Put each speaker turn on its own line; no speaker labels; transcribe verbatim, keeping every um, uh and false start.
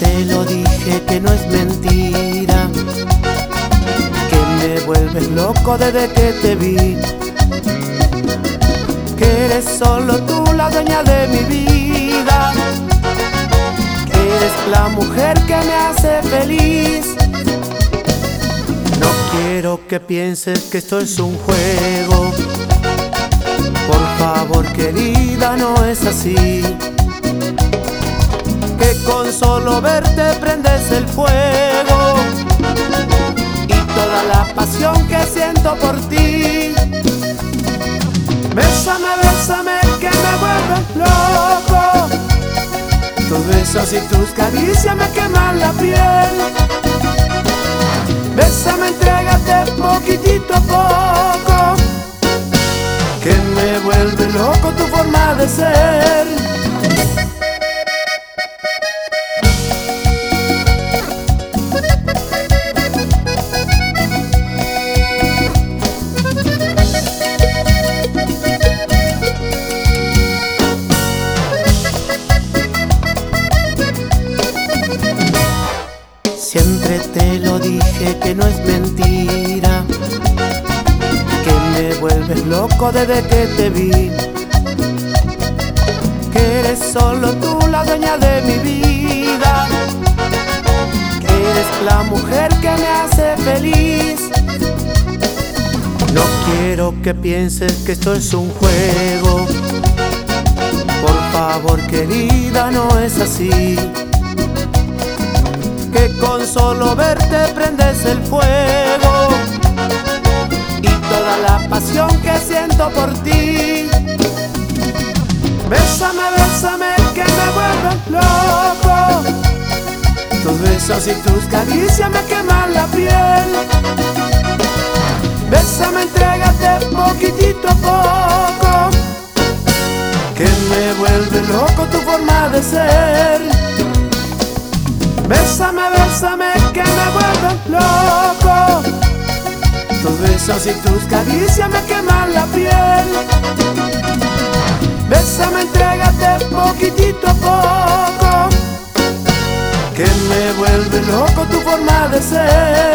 te lo dije que no es mentira, que me vuelves loco desde que te vi, que eres solo tú la dueña de mi vida, que eres la mujer que me hace feliz. No quiero que pienses que esto es un juego, por favor querida, no es así, que con solo verte prendes el fuego y toda la pasión que siento por ti. Bésame, bésame que me vuelves loco, tus besos y tus caricias me queman la piel. Bésame, entrégate poquitito a poco, que me vuelve loco tu forma de ser. Siempre te lo dije que no es mentira, que me vuelves loco desde que te vi, que eres solo tú la dueña de mi vida, que eres la mujer que me hace feliz. No quiero que pienses que esto es un juego, por favor querida, no es así, que con solo verte prendes el fuego y toda la pasión que siento por ti. Bésame, bésame que me vuelves loco, tus besos y tus caricias me queman la piel. Bésame, entrégate poquitito a poco, que me vuelve loco tu forma de ser. Bésame, bésame que me vuelves loco, tus besos y tus caricias me queman la piel. Bésame, entrégate poquitito a poco, que me vuelve loco tu forma de ser.